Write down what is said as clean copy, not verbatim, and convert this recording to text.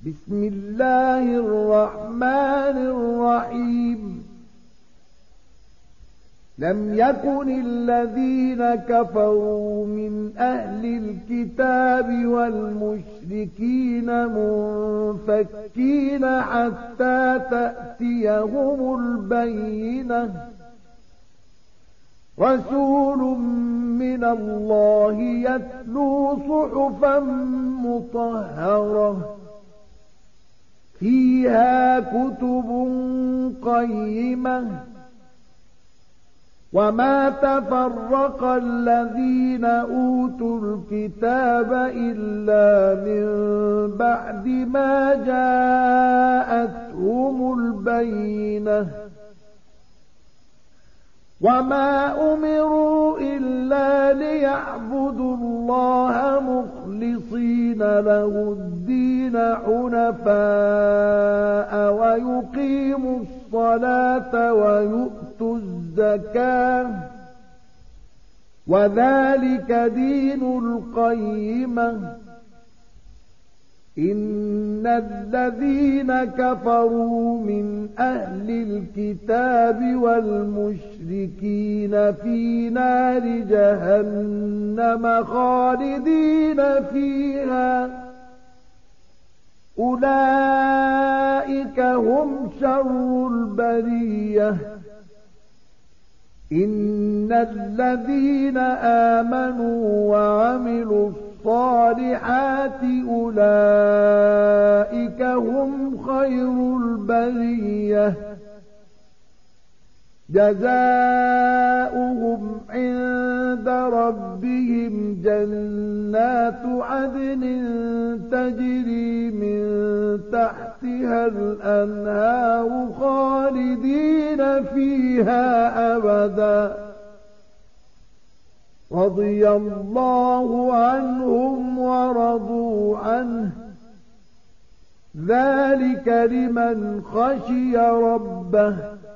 بسم الله الرحمن الرحيم لم يكن الذين كفروا من أهل الكتاب والمشركين منفكين حتى تأتيهم البينة رسول من الله يتلو صحفا مطهرة فيها كتب قيمة وما تفرق الذين أوتوا الكتاب إلا من بعد ما جاءتهم البينة وما أمروا إلا ليعبدوا الله مخلصين له الدين حنفاء ويقيموا الصلاة ويؤتوا الزكاة وذلك دين القيمة إن الذين كفروا من أهل الكتاب والمشركين في نار جهنم خالدين فيها أولئك هم شر البرية إن الذين آمنوا وعملوا الصالحات أولئك هم خير البرية جزاؤهم عند ربهم جنات عدن تجري من تحتها الأنهار خالدين فيها أبدا رضي الله عنهم ورضوا عنه ذلك لمن خشي ربه